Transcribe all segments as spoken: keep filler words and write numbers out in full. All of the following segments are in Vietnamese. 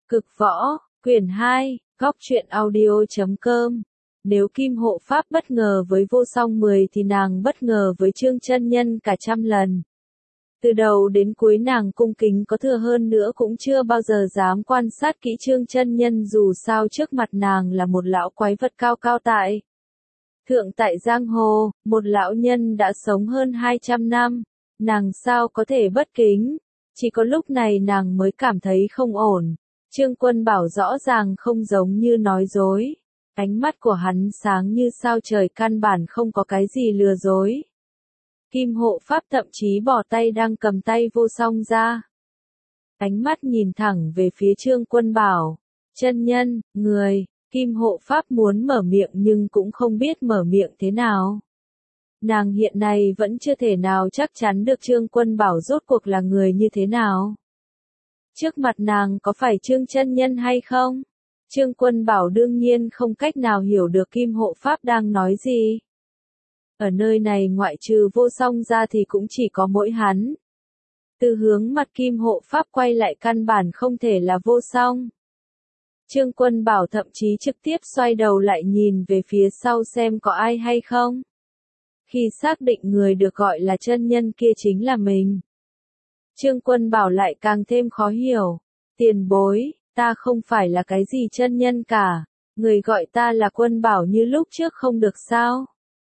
Cực võ, quyển hai, góc truyện audio chấm com. Nếu Kim Hộ Pháp bất ngờ với Vô Song mười thì nàng bất ngờ với Trương Chân Nhân cả trăm lần. Từ đầu đến cuối nàng cung kính có thừa hơn nữa cũng chưa bao giờ dám quan sát kỹ Trương Chân Nhân, dù sao trước mặt nàng là một lão quái vật cao cao tại thượng tại giang hồ, một lão nhân đã sống hơn hai trăm năm, nàng sao có thể bất kính. Chỉ có lúc này nàng mới cảm thấy không ổn. Trương Quân Bảo rõ ràng không giống như nói dối. Ánh mắt của hắn sáng như sao trời, căn bản không có cái gì lừa dối. Kim Hộ Pháp thậm chí bỏ tay đang cầm tay Vô Song ra. Ánh mắt nhìn thẳng về phía Trương Quân Bảo. Chân nhân, người, Kim Hộ Pháp muốn mở miệng nhưng cũng không biết mở miệng thế nào. Nàng hiện nay vẫn chưa thể nào chắc chắn được Trương Quân Bảo rốt cuộc là người như thế nào. Trước mặt nàng có phải Trương Chân Nhân hay không? Trương Quân Bảo đương nhiên không cách nào hiểu được Kim Hộ Pháp đang nói gì. Ở nơi này ngoại trừ Vô Song ra thì cũng chỉ có mỗi hắn. Từ hướng mặt Kim Hộ Pháp quay lại căn bản không thể là Vô Song. Trương Quân Bảo thậm chí trực tiếp xoay đầu lại nhìn về phía sau xem có ai hay không. Khi xác định người được gọi là chân nhân kia chính là mình, Trương Quân Bảo lại càng thêm khó hiểu. Tiền bối, ta không phải là cái gì chân nhân cả, người gọi ta là Quân Bảo như lúc trước không được sao?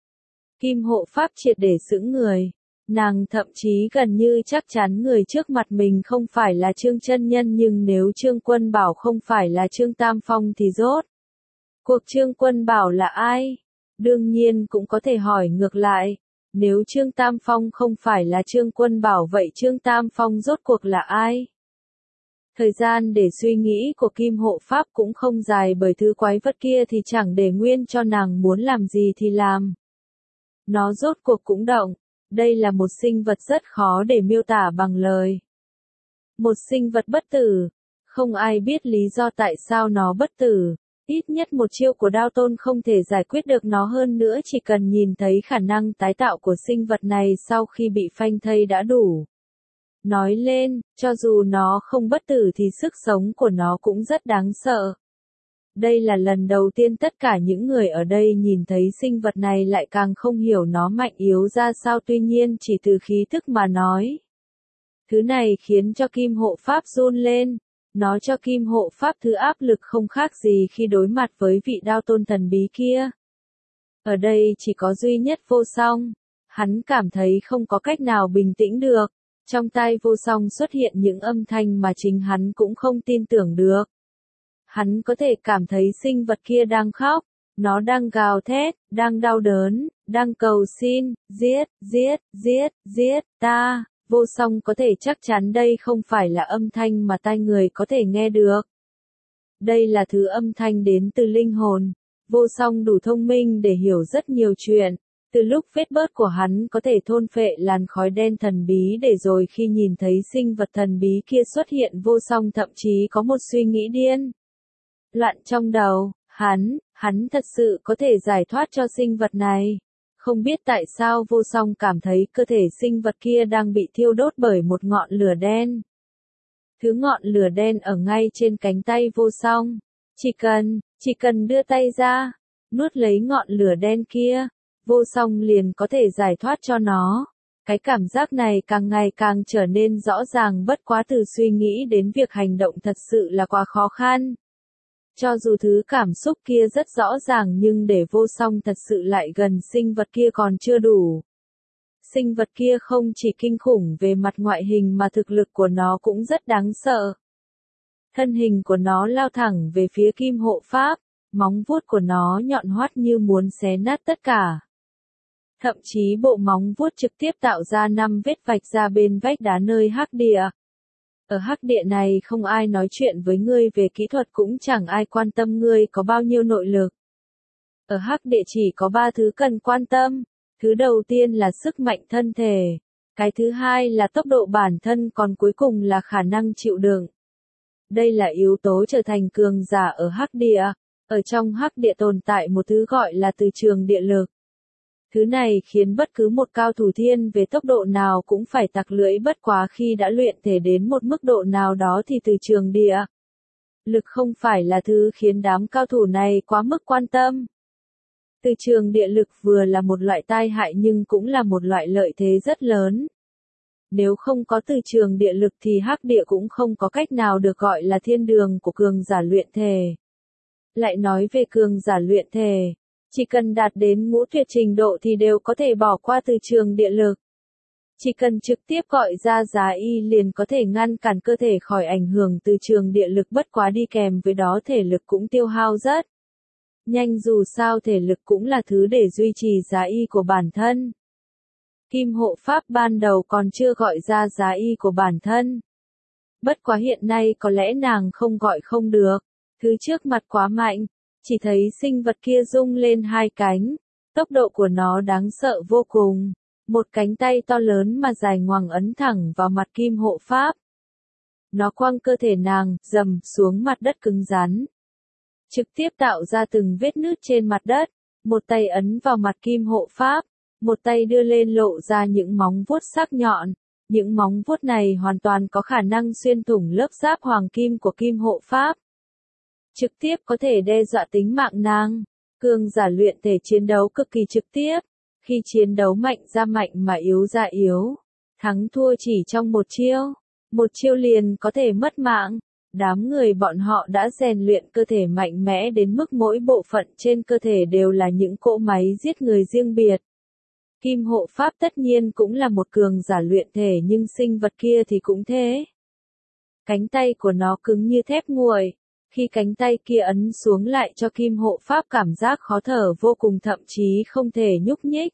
Kim Hộ Pháp triệt để sững người, nàng thậm chí gần như chắc chắn người trước mặt mình không phải là Trương Chân Nhân, nhưng nếu Trương Quân Bảo không phải là Trương Tam Phong thì rốt cuộc Trương Quân Bảo là ai? Đương nhiên cũng có thể hỏi ngược lại, nếu Trương Tam Phong không phải là Trương Quân Bảo vậy Trương Tam Phong rốt cuộc là ai? Thời gian để suy nghĩ của Kim Hộ Pháp cũng không dài, bởi thứ quái vật kia thì chẳng để nguyên cho nàng muốn làm gì thì làm. Nó rốt cuộc cũng động. Đây là một sinh vật rất khó để miêu tả bằng lời. Một sinh vật bất tử. Không ai biết lý do tại sao nó bất tử. Ít nhất một chiêu của Đao Tôn không thể giải quyết được nó, hơn nữa chỉ cần nhìn thấy khả năng tái tạo của sinh vật này sau khi bị phanh thây đã đủ. Nói lên, cho dù nó không bất tử thì sức sống của nó cũng rất đáng sợ. Đây là lần đầu tiên tất cả những người ở đây nhìn thấy sinh vật này lại càng không hiểu nó mạnh yếu ra sao, tuy nhiên chỉ từ khí thức mà nói. Thứ này khiến cho Kim Hộ Pháp run lên. Nó cho Kim Hộ Pháp thứ áp lực không khác gì khi đối mặt với vị Đao Tôn thần bí kia. Ở đây chỉ có duy nhất Vô Song. Hắn cảm thấy không có cách nào bình tĩnh được. Trong tai Vô Song xuất hiện những âm thanh mà chính hắn cũng không tin tưởng được. Hắn có thể cảm thấy sinh vật kia đang khóc, nó đang gào thét, đang đau đớn, đang cầu xin, giết, giết, giết, giết, ta. Vô Song có thể chắc chắn đây không phải là âm thanh mà tai người có thể nghe được. Đây là thứ âm thanh đến từ linh hồn. Vô Song đủ thông minh để hiểu rất nhiều chuyện. Từ lúc vết bớt của hắn có thể thôn phệ làn khói đen thần bí, để rồi khi nhìn thấy sinh vật thần bí kia xuất hiện, Vô Song thậm chí có một suy nghĩ điên loạn trong đầu. Hắn, hắn thật sự có thể giải thoát cho sinh vật này. Không biết tại sao Vô Song cảm thấy cơ thể sinh vật kia đang bị thiêu đốt bởi một ngọn lửa đen. Thứ ngọn lửa đen ở ngay trên cánh tay Vô Song. Chỉ cần, chỉ cần đưa tay ra, nuốt lấy ngọn lửa đen kia, Vô Song liền có thể giải thoát cho nó. Cái cảm giác này càng ngày càng trở nên rõ ràng, bất quá từ suy nghĩ đến việc hành động thật sự là quá khó khăn. Cho dù thứ cảm xúc kia rất rõ ràng nhưng để Vô Song thật sự lại gần sinh vật kia còn chưa đủ. Sinh vật kia không chỉ kinh khủng về mặt ngoại hình mà thực lực của nó cũng rất đáng sợ. Thân hình của nó lao thẳng về phía Kim Hộ Pháp, móng vuốt của nó nhọn hoắt như muốn xé nát tất cả. Thậm chí bộ móng vuốt trực tiếp tạo ra năm vết vạch ra bên vách đá nơi hắc địa. Ở hắc địa này không ai nói chuyện với ngươi về kỹ thuật, cũng chẳng ai quan tâm ngươi có bao nhiêu nội lực. Ở hắc địa chỉ có ba thứ cần quan tâm. Thứ đầu tiên là sức mạnh thân thể. Cái thứ hai là tốc độ bản thân, còn cuối cùng là khả năng chịu đựng. Đây là yếu tố trở thành cường giả ở hắc địa. Ở trong hắc địa tồn tại một thứ gọi là từ trường địa lực. Thứ này khiến bất cứ một cao thủ thiên về tốc độ nào cũng phải tặc lưỡi, bất quá khi đã luyện thể đến một mức độ nào đó thì từ trường địa Lực không phải là thứ khiến đám cao thủ này quá mức quan tâm. Từ trường địa lực vừa là một loại tai hại nhưng cũng là một loại lợi thế rất lớn. Nếu không có từ trường địa lực thì hắc địa cũng không có cách nào được gọi là thiên đường của cường giả luyện thể. Lại nói về cường giả luyện thể, chỉ cần đạt đến ngũ tuyệt trình độ thì đều có thể bỏ qua từ trường địa lực. Chỉ cần trực tiếp gọi ra giá y liền có thể ngăn cản cơ thể khỏi ảnh hưởng từ trường địa lực, bất quá đi kèm với đó thể lực cũng tiêu hao rất nhanh, dù sao thể lực cũng là thứ để duy trì giá y của bản thân. Kim hộ pháp ban đầu còn chưa gọi ra giá y của bản thân. Bất quá hiện nay có lẽ nàng không gọi không được. Thứ trước mặt quá mạnh, chỉ thấy sinh vật kia rung lên hai cánh. Tốc độ của nó đáng sợ vô cùng. Một cánh tay to lớn mà dài ngoằng ấn thẳng vào mặt kim hộ pháp. Nó quăng cơ thể nàng, dầm xuống mặt đất cứng rắn. Trực tiếp tạo ra từng vết nứt trên mặt đất. Một tay ấn vào mặt kim hộ pháp. Một tay đưa lên lộ ra những móng vuốt sắc nhọn. Những móng vuốt này hoàn toàn có khả năng xuyên thủng lớp giáp hoàng kim của kim hộ pháp. Trực tiếp có thể đe dọa tính mạng nàng. Cường giả luyện thể chiến đấu cực kỳ trực tiếp. Khi chiến đấu mạnh ra mạnh mà yếu ra yếu. Thắng thua chỉ trong một chiêu. Một chiêu liền có thể mất mạng. Đám người bọn họ đã rèn luyện cơ thể mạnh mẽ đến mức mỗi bộ phận trên cơ thể đều là những cỗ máy giết người riêng biệt. Kim hộ pháp tất nhiên cũng là một cường giả luyện thể nhưng sinh vật kia thì cũng thế. Cánh tay của nó cứng như thép nguội. Khi cánh tay kia ấn xuống lại cho kim hộ pháp cảm giác khó thở vô cùng, thậm chí không thể nhúc nhích.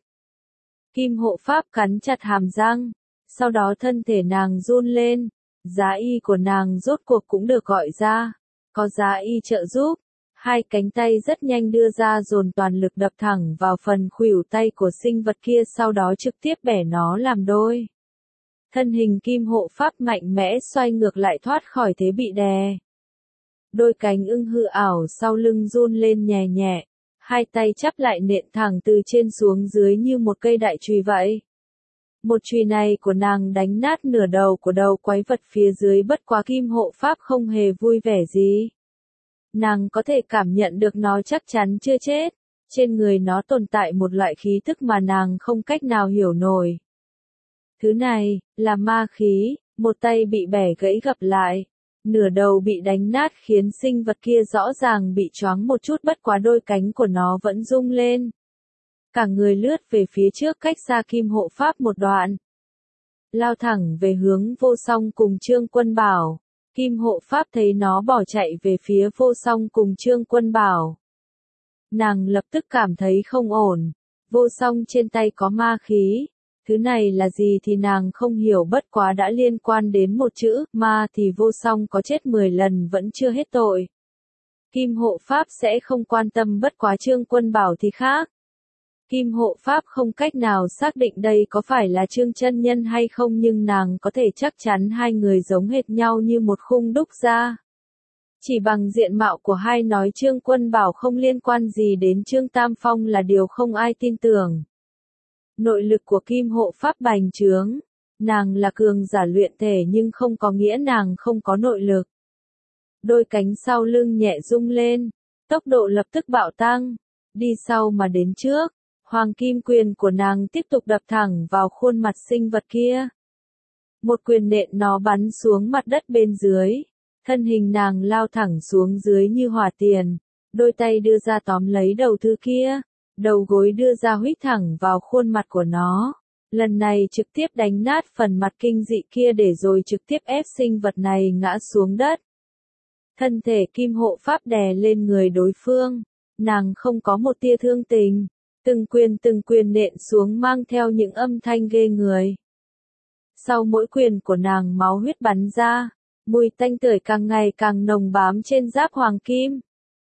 Kim hộ pháp cắn chặt hàm răng. Sau đó thân thể nàng run lên. Giá y của nàng rốt cuộc cũng được gọi ra. Có giá y trợ giúp. Hai cánh tay rất nhanh đưa ra dồn toàn lực đập thẳng vào phần khuỷu tay của sinh vật kia, sau đó trực tiếp bẻ nó làm đôi. Thân hình kim hộ pháp mạnh mẽ xoay ngược lại thoát khỏi thế bị đè. Đôi cánh ưng hư ảo sau lưng run lên nhẹ nhẹ. Hai tay chắp lại nện thẳng từ trên xuống dưới như một cây đại chùy vậy. Một chùy này của nàng đánh nát nửa đầu của đầu quái vật phía dưới, bất quá kim hộ pháp không hề vui vẻ gì. Nàng có thể cảm nhận được nó chắc chắn chưa chết. Trên người nó tồn tại một loại khí tức mà nàng không cách nào hiểu nổi. Thứ này, là ma khí, một tay bị bẻ gãy gập lại. Nửa đầu bị đánh nát khiến sinh vật kia rõ ràng bị choáng một chút, bất quá đôi cánh của nó vẫn rung lên. Cả người lướt về phía trước cách xa kim hộ pháp một đoạn. Lao thẳng về hướng Vô Song cùng Trương Quân Bảo. Kim hộ pháp thấy nó bỏ chạy về phía Vô Song cùng Trương Quân Bảo. Nàng lập tức cảm thấy không ổn. Vô Song trên tay có ma khí. Thứ này là gì thì nàng không hiểu, bất quá đã liên quan đến một chữ ma thì Vô Song có chết mười lần vẫn chưa hết tội. Kim hộ pháp sẽ không quan tâm, bất quá Trương Quân Bảo thì khác. Kim hộ pháp không cách nào xác định đây có phải là Trương chân nhân hay không, nhưng nàng có thể chắc chắn hai người giống hệt nhau như một khung đúc ra. Chỉ bằng diện mạo của hai nói Trương Quân Bảo không liên quan gì đến Trương Tam Phong là điều không ai tin tưởng. Nội lực của kim hộ pháp bành trướng. Nàng là cường giả luyện thể nhưng không có nghĩa nàng không có nội lực. Đôi cánh sau lưng nhẹ rung lên. Tốc độ lập tức bạo tăng. Đi sau mà đến trước. Hoàng kim quyền của nàng tiếp tục đập thẳng vào khuôn mặt sinh vật kia. Một quyền nện nó bắn xuống mặt đất bên dưới. Thân hình nàng lao thẳng xuống dưới như hỏa tiền. Đôi tay đưa ra tóm lấy đầu thứ kia. Đầu gối đưa ra huých thẳng vào khuôn mặt của nó. Lần này trực tiếp đánh nát phần mặt kinh dị kia để rồi trực tiếp ép sinh vật này ngã xuống đất. Thân thể kim hộ pháp đè lên người đối phương. Nàng không có một tia thương tình. Từng quyền từng quyền nện xuống mang theo những âm thanh ghê người. Sau mỗi quyền của nàng máu huyết bắn ra. Mùi tanh tưởi càng ngày càng nồng bám trên giáp hoàng kim.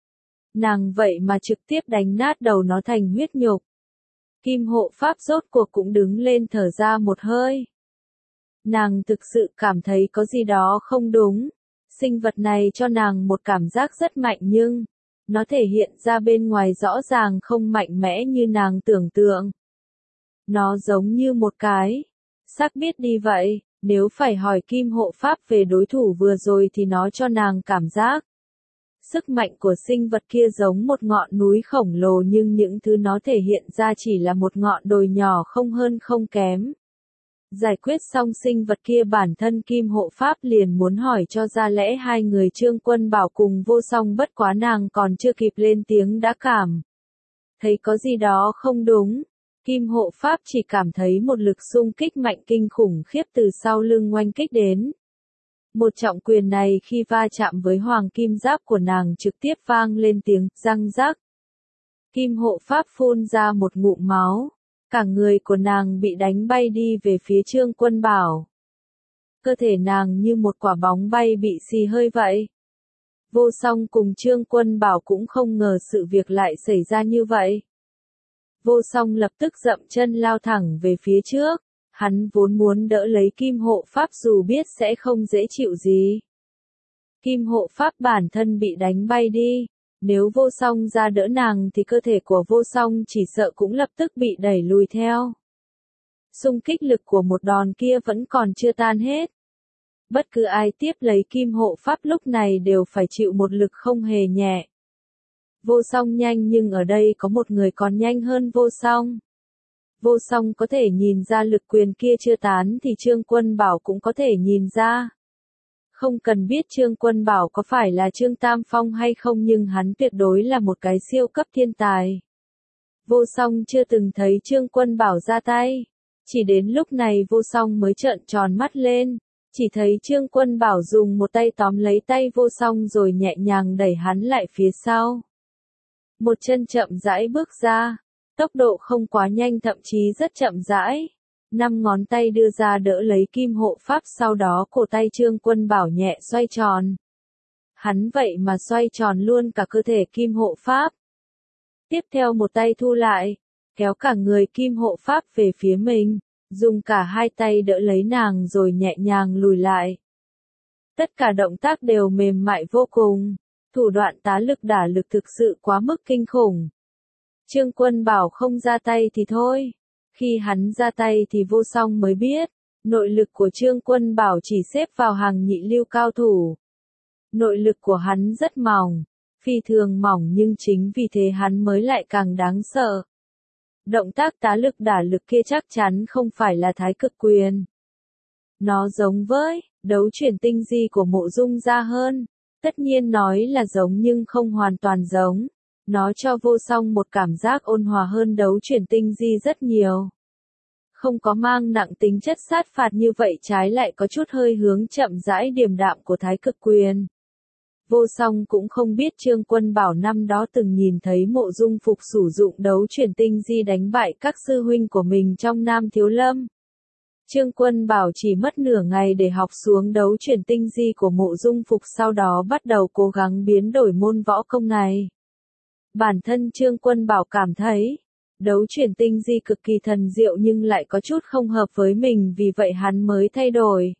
Nàng vậy mà trực tiếp đánh nát đầu nó thành huyết nhục. Kim hộ pháp rốt cuộc cũng đứng lên thở ra một hơi. Nàng thực sự cảm thấy có gì đó không đúng. Sinh vật này cho nàng một cảm giác rất mạnh nhưng nó thể hiện ra bên ngoài rõ ràng không mạnh mẽ như nàng tưởng tượng. Nó giống như một cái xác biết đi vậy. Nếu phải hỏi kim hộ pháp về đối thủ vừa rồi thì nó cho nàng cảm giác Sức mạnh của sinh vật kia giống một ngọn núi khổng lồ nhưng những thứ nó thể hiện ra chỉ là một ngọn đồi nhỏ không hơn không kém. Giải quyết xong sinh vật kia bản thân Kim Hộ Pháp liền muốn hỏi cho ra lẽ hai người Trương Quân Bảo cùng Vô Song, bất quá nàng còn chưa kịp lên tiếng đã cảm thấy có gì đó không đúng. Kim Hộ Pháp chỉ cảm thấy một lực xung kích mạnh kinh khủng khiếp từ sau lưng oanh kích đến. Một trọng quyền này khi va chạm với hoàng kim giáp của nàng trực tiếp vang lên tiếng răng rắc. Kim Hộ Pháp phun ra một ngụm máu. Cả người của nàng bị đánh bay đi về phía Trương Quân Bảo. Cơ thể nàng như một quả bóng bay bị xì hơi vậy. Vô Song cùng Trương Quân Bảo cũng không ngờ sự việc lại xảy ra như vậy. Vô Song lập tức dậm chân lao thẳng về phía trước. Hắn vốn muốn đỡ lấy Kim Hộ Pháp dù biết sẽ không dễ chịu gì. Kim Hộ Pháp bản thân bị đánh bay đi. Nếu Vô Song ra đỡ nàng thì cơ thể của Vô Song chỉ sợ cũng lập tức bị đẩy lùi theo. Xung kích lực của một đòn kia vẫn còn chưa tan hết. Bất cứ ai tiếp lấy Kim Hộ Pháp lúc này đều phải chịu một lực không hề nhẹ. Vô Song nhanh nhưng ở đây có một người còn nhanh hơn Vô Song. Vô Song có thể nhìn ra lực quyền kia chưa tán thì Trương Quân Bảo cũng có thể nhìn ra. Không cần biết Trương Quân Bảo có phải là Trương Tam Phong hay không nhưng hắn tuyệt đối là một cái siêu cấp thiên tài. Vô Song chưa từng thấy Trương Quân Bảo ra tay. Chỉ đến lúc này Vô Song mới trợn tròn mắt lên. Chỉ thấy Trương Quân Bảo dùng một tay tóm lấy tay Vô Song rồi nhẹ nhàng đẩy hắn lại phía sau. Một chân chậm rãi bước ra. Tốc độ không quá nhanh thậm chí rất chậm rãi. Năm ngón tay đưa ra đỡ lấy Kim Hộ Pháp, sau đó cổ tay Trương Quân Bảo nhẹ xoay tròn. Hắn vậy mà xoay tròn luôn cả cơ thể Kim Hộ Pháp. Tiếp theo một tay thu lại, kéo cả người Kim Hộ Pháp về phía mình, dùng cả hai tay đỡ lấy nàng rồi nhẹ nhàng lùi lại. Tất cả động tác đều mềm mại vô cùng, thủ đoạn tá lực đả lực thực sự quá mức kinh khủng. Trương Quân Bảo không ra tay thì thôi. Khi hắn ra tay thì Vô Song mới biết, nội lực của Trương Quân Bảo chỉ xếp vào hàng nhị lưu cao thủ. Nội lực của hắn rất mỏng, phi thường mỏng nhưng chính vì thế hắn mới lại càng đáng sợ. Động tác tá lực đả lực kia chắc chắn không phải là Thái Cực Quyền. Nó giống với đấu chuyển tinh di của Mộ Dung Gia hơn. Tất nhiên nói là giống nhưng không hoàn toàn giống. Nó cho Vô Song một cảm giác ôn hòa hơn đấu chuyển tinh di rất nhiều. Không có mang nặng tính chất sát phạt như vậy, trái lại có chút hơi hướng chậm rãi điềm đạm của Thái Cực Quyền. Vô Song cũng không biết Trương Quân Bảo năm đó từng nhìn thấy Mộ Dung Phục sử dụng đấu chuyển tinh di đánh bại các sư huynh của mình trong Nam Thiếu Lâm. Trương Quân Bảo chỉ mất nửa ngày để học xuống đấu chuyển tinh di của Mộ Dung Phục, sau đó bắt đầu cố gắng biến đổi môn võ công này. Bản thân Trương Quân Bảo cảm thấy, đấu chuyển tinh di cực kỳ thần diệu nhưng lại có chút không hợp với mình, vì vậy hắn mới thay đổi.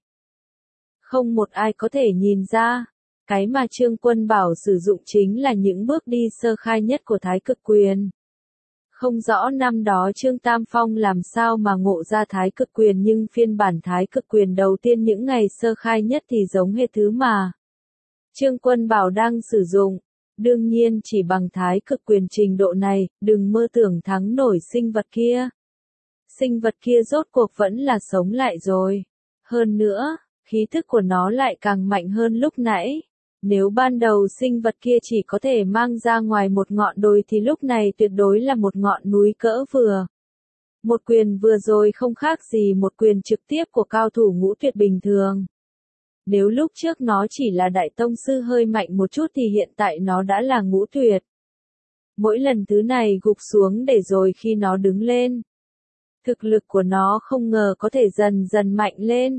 Không một ai có thể nhìn ra, cái mà Trương Quân Bảo sử dụng chính là những bước đi sơ khai nhất của Thái Cực Quyền. Không rõ năm đó Trương Tam Phong làm sao mà ngộ ra Thái Cực Quyền, nhưng phiên bản Thái Cực Quyền đầu tiên những ngày sơ khai nhất thì giống hệt thứ mà Trương Quân Bảo đang sử dụng. Đương nhiên chỉ bằng Thái Cực Quyền trình độ này, đừng mơ tưởng thắng nổi sinh vật kia. Sinh vật kia rốt cuộc vẫn là sống lại rồi. Hơn nữa, khí thức của nó lại càng mạnh hơn lúc nãy. Nếu ban đầu sinh vật kia chỉ có thể mang ra ngoài một ngọn đồi thì lúc này tuyệt đối là một ngọn núi cỡ vừa. Một quyền vừa rồi không khác gì một quyền trực tiếp của cao thủ ngũ tuyệt bình thường. Nếu lúc trước nó chỉ là đại tông sư hơi mạnh một chút thì hiện tại nó đã là ngũ tuyệt. Mỗi lần thứ này gục xuống để rồi khi nó đứng lên, thực lực của nó không ngờ có thể dần dần mạnh lên.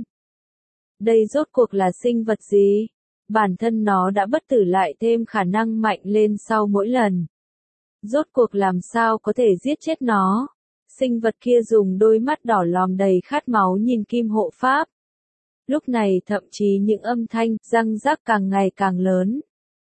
Đây rốt cuộc là sinh vật gì? Bản thân nó đã bất tử lại thêm khả năng mạnh lên sau mỗi lần. Rốt cuộc làm sao có thể giết chết nó? Sinh vật kia dùng đôi mắt đỏ lòm đầy khát máu nhìn Kim Hộ Pháp. Lúc này thậm chí những âm thanh răng rắc càng ngày càng lớn.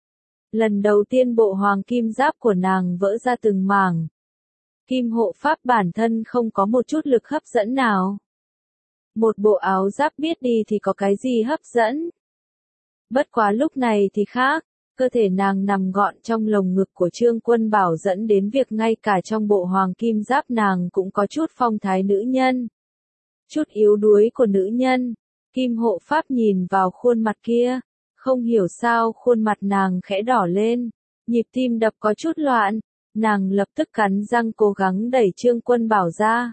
Lần đầu tiên bộ hoàng kim giáp của nàng vỡ ra từng mảng. Kim Hộ Pháp bản thân không có một chút lực hấp dẫn nào. Một bộ áo giáp biết đi thì có cái gì hấp dẫn. Bất quá lúc này thì khác, Cơ thể nàng nằm gọn trong lồng ngực của Trương Quân Bảo dẫn đến việc ngay cả trong bộ hoàng kim giáp nàng cũng có chút phong thái nữ nhân. Chút yếu đuối của nữ nhân. Kim hộ pháp nhìn vào khuôn mặt kia. Không hiểu sao khuôn mặt nàng khẽ đỏ lên. Nhịp tim đập có chút loạn. Nàng lập tức cắn răng cố gắng đẩy Trương Quân Bảo ra.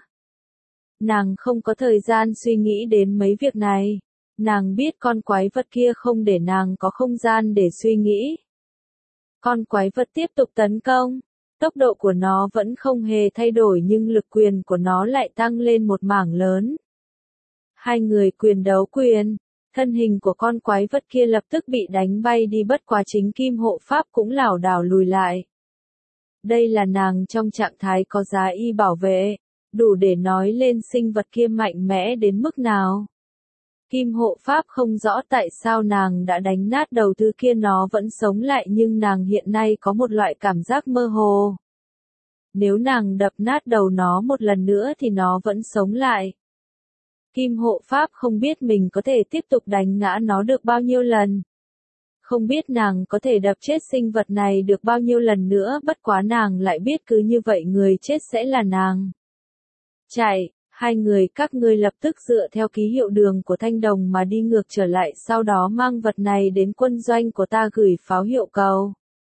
Nàng không có thời gian suy nghĩ đến mấy việc này. Nàng biết con quái vật kia không để nàng có không gian để suy nghĩ. Con quái vật tiếp tục tấn công. Tốc độ của nó vẫn không hề thay đổi nhưng lực quyền của nó lại tăng lên một mảng lớn. Hai người quyền đấu quyền. Thân hình của con quái vật kia lập tức bị đánh bay đi, bất quá chính Kim hộ pháp cũng lảo đảo lùi lại. Đây là nàng trong trạng thái có giá y bảo vệ, đủ để nói lên sinh vật kia mạnh mẽ đến mức nào. Kim hộ pháp không rõ tại sao nàng đã đánh nát đầu thứ kia nó vẫn sống lại, nhưng nàng hiện nay có một loại cảm giác mơ hồ. Nếu nàng đập nát đầu nó một lần nữa thì nó vẫn sống lại. Kim hộ pháp không biết mình có thể tiếp tục đánh ngã nó được bao nhiêu lần. Không biết nàng có thể đập chết sinh vật này được bao nhiêu lần nữa, bất quá nàng lại biết cứ như vậy người chết sẽ là nàng. Chạy, hai người các ngươi lập tức dựa theo ký hiệu đường của Thanh Đồng mà đi ngược trở lại, sau đó mang vật này đến quân doanh của ta gửi pháo hiệu cầu.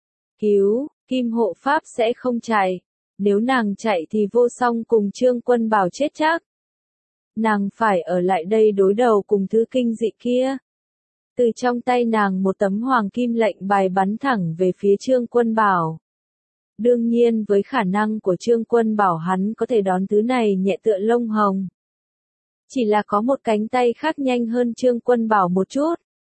Cứu, Kim hộ pháp sẽ không chạy. Nếu nàng chạy thì Vô Song cùng Trương Quân Bảo chết chắc. Nàng phải ở lại đây đối đầu cùng thứ kinh dị kia. Từ trong tay nàng một tấm hoàng kim lệnh bài bắn thẳng về phía Trương Quân Bảo. Đương nhiên với khả năng của Trương Quân Bảo hắn có thể đón thứ này nhẹ tựa lông hồng. Chỉ là có một cánh tay khác nhanh hơn Trương Quân Bảo một chút.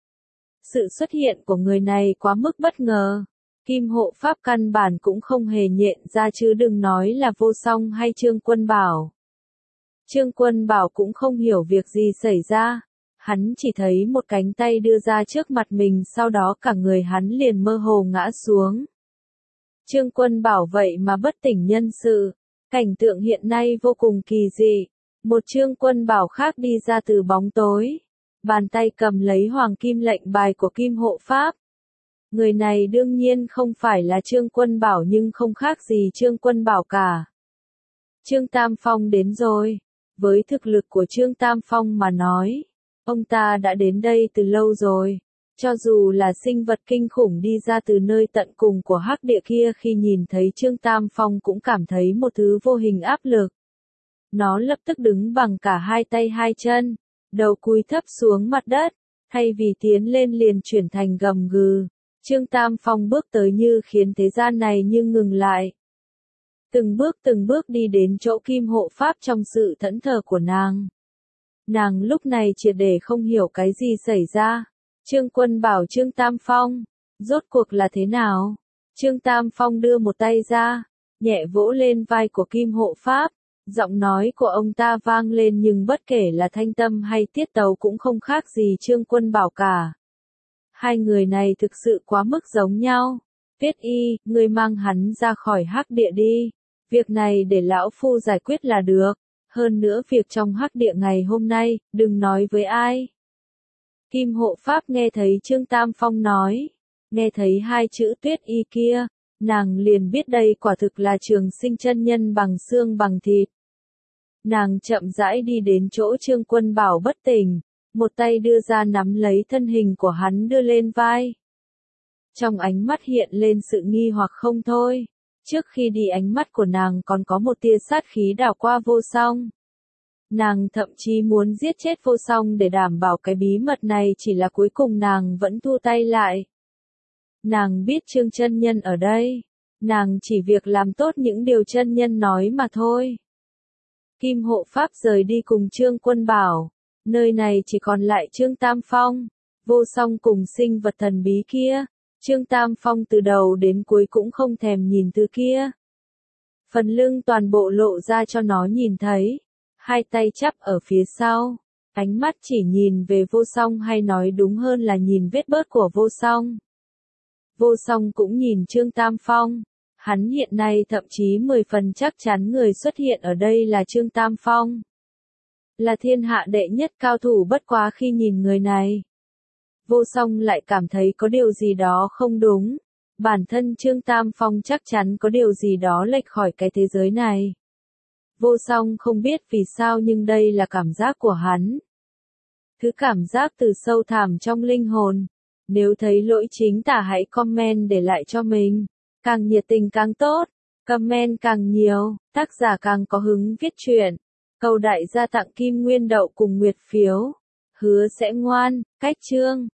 Sự xuất hiện của người này quá mức bất ngờ. Kim hộ pháp căn bản cũng không hề nhện ra, chứ đừng nói là Vô Song hay Trương Quân Bảo. Trương Quân Bảo cũng không hiểu việc gì xảy ra. Hắn chỉ thấy một cánh tay đưa ra trước mặt mình, sau đó cả người hắn liền mơ hồ ngã xuống. Trương Quân Bảo vậy mà bất tỉnh nhân sự. Cảnh tượng hiện nay vô cùng kỳ dị. Một Trương Quân Bảo khác đi ra từ bóng tối. Bàn tay cầm lấy hoàng kim lệnh bài của Kim hộ pháp. Người này đương nhiên không phải là Trương Quân Bảo nhưng không khác gì Trương Quân Bảo cả. Trương Tam Phong đến rồi. Với thực lực của Trương Tam Phong mà nói, ông ta đã đến đây từ lâu rồi. Cho dù là sinh vật kinh khủng đi ra từ nơi tận cùng của hắc địa kia, khi nhìn thấy Trương Tam Phong cũng cảm thấy một thứ vô hình áp lực. Nó lập tức đứng bằng cả hai tay hai chân, đầu cúi thấp xuống mặt đất, thay vì tiến lên liền chuyển thành gầm gừ. Trương Tam Phong bước tới như khiến thế gian này như ngừng lại. Từng bước từng bước đi đến chỗ Kim hộ pháp trong sự thẫn thờ của nàng. Nàng lúc này triệt để không hiểu cái gì xảy ra. Trương Quân Bảo Trương Tam Phong, rốt cuộc là thế nào? Trương Tam Phong đưa một tay ra, nhẹ vỗ lên vai của Kim hộ pháp. Giọng nói của ông ta vang lên nhưng bất kể là thanh tâm hay tiết tấu cũng không khác gì Trương Quân Bảo cả. Hai người này thực sự quá mức giống nhau. Viết y, ngươi mang hắn ra khỏi hắc địa đi. Việc này để lão phu giải quyết là được. Hơn nữa việc trong hắc địa ngày hôm nay, đừng nói với ai. Kim hộ pháp nghe thấy Trương Tam Phong nói. Nghe thấy hai chữ Tuyết y kia. Nàng liền biết đây quả thực là Trường Sinh chân nhân bằng xương bằng thịt. Nàng chậm rãi đi đến chỗ Trương Quân Bảo bất tỉnh. Một tay đưa ra nắm lấy thân hình của hắn đưa lên vai. Trong ánh mắt hiện lên sự nghi hoặc không thôi. Trước khi đi ánh mắt của nàng còn có một tia sát khí đảo qua Vô Song. Nàng thậm chí muốn giết chết Vô Song để đảm bảo cái bí mật này, chỉ là cuối cùng nàng vẫn thu tay lại. Nàng biết Trương chân nhân ở đây. Nàng chỉ việc làm tốt những điều chân nhân nói mà thôi. Kim hộ pháp rời đi cùng Trương Quân Bảo. Nơi này chỉ còn lại Trương Tam Phong, Vô Song cùng sinh vật thần bí kia. Trương Tam Phong từ đầu đến cuối cũng không thèm nhìn thứ kia. Phần lưng toàn bộ lộ ra cho nó nhìn thấy. Hai tay chắp ở phía sau. Ánh mắt chỉ nhìn về Vô Song, hay nói đúng hơn là nhìn vết bớt của Vô Song. Vô Song cũng nhìn Trương Tam Phong. Hắn hiện nay thậm chí mười phần chắc chắn người xuất hiện ở đây là Trương Tam Phong. Là thiên hạ đệ nhất cao thủ, bất quá khi nhìn người này. Vô Song lại cảm thấy có điều gì đó không đúng. Bản thân Trương Tam Phong chắc chắn có điều gì đó lệch khỏi cái thế giới này. Vô Song không biết vì sao nhưng đây là cảm giác của hắn. Thứ cảm giác từ sâu thẳm trong linh hồn. Nếu thấy lỗi chính tả hãy comment để lại cho mình. Càng nhiệt tình càng tốt. Comment càng nhiều, tác giả càng có hứng viết truyện. Cầu đại gia tặng Kim Nguyên Đậu cùng Nguyệt phiếu. Hứa sẽ ngoan, cách chương.